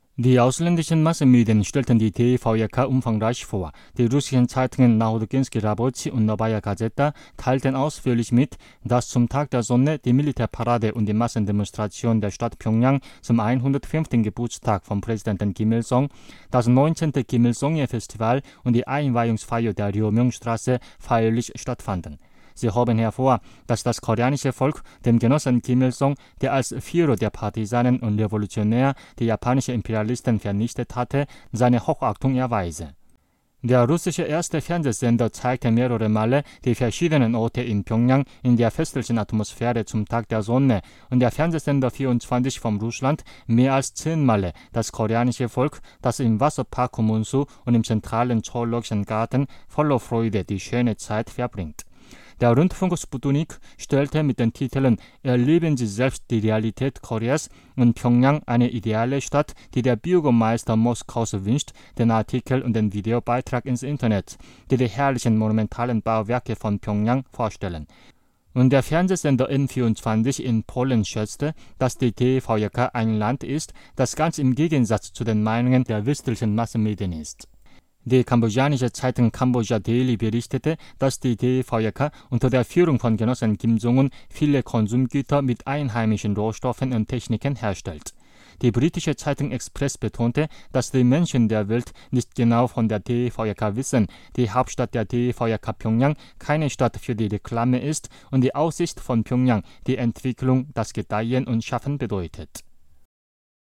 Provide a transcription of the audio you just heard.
Die ausländischen Massenmedien stellten die DVJK umfangreich vor. Die russischen Zeitungen Narodukinski Rabotchi und Novaya Gazeta teilten ausführlich mit, dass zum Tag der Sonne die Militärparade und die Massendemonstration der Stadt Pjöngjang zum 105. Geburtstag von Präsidenten Kim Il-sung, das 19. Kim Il-sung-Festival und die Einweihungsfeier der Ryomyung-Straße feierlich stattfanden. Sie hoben hervor, dass das koreanische Volk dem Genossen Kim Il-sung, der als Führer der Partisanen und Revolutionär die japanischen Imperialisten vernichtet hatte, seine Hochachtung erweise. Der russische erste Fernsehsender zeigte mehrere Male die verschiedenen Orte in Pjöngjang in der festlichen Atmosphäre zum Tag der Sonne und der Fernsehsender 24 von Russland mehr als 10 Male das koreanische Volk, das im Wasserpark Komunsu und im zentralen Zoologischen Garten voller Freude die schöne Zeit verbringt. Der Rundfunk Sputnik stellte mit den Titeln "Erleben Sie selbst die Realität Koreas" und "Pjöngjang, eine ideale Stadt, die der Bürgermeister Moskaus wünscht" den Artikel und den Videobeitrag ins Internet, die die herrlichen monumentalen Bauwerke von Pjöngjang vorstellen. Und der Fernsehsender N24 in Polen schätzte, dass die DVJK ein Land ist, das ganz im Gegensatz zu den Meinungen der westlichen Massenmedien ist. Die kambodschanische Zeitung Cambodia Daily berichtete, dass die DVJK unter der Führung von Genossen Kim Jong-un viele Konsumgüter mit einheimischen Rohstoffen und Techniken herstellt. Die britische Zeitung Express betonte, dass die Menschen der Welt nicht genau von der DVJK wissen, die Hauptstadt der DVJK Pjöngjang keine Stadt für die Reklame ist und die Aussicht von Pjöngjang die Entwicklung, das Gedeihen und Schaffen bedeutet.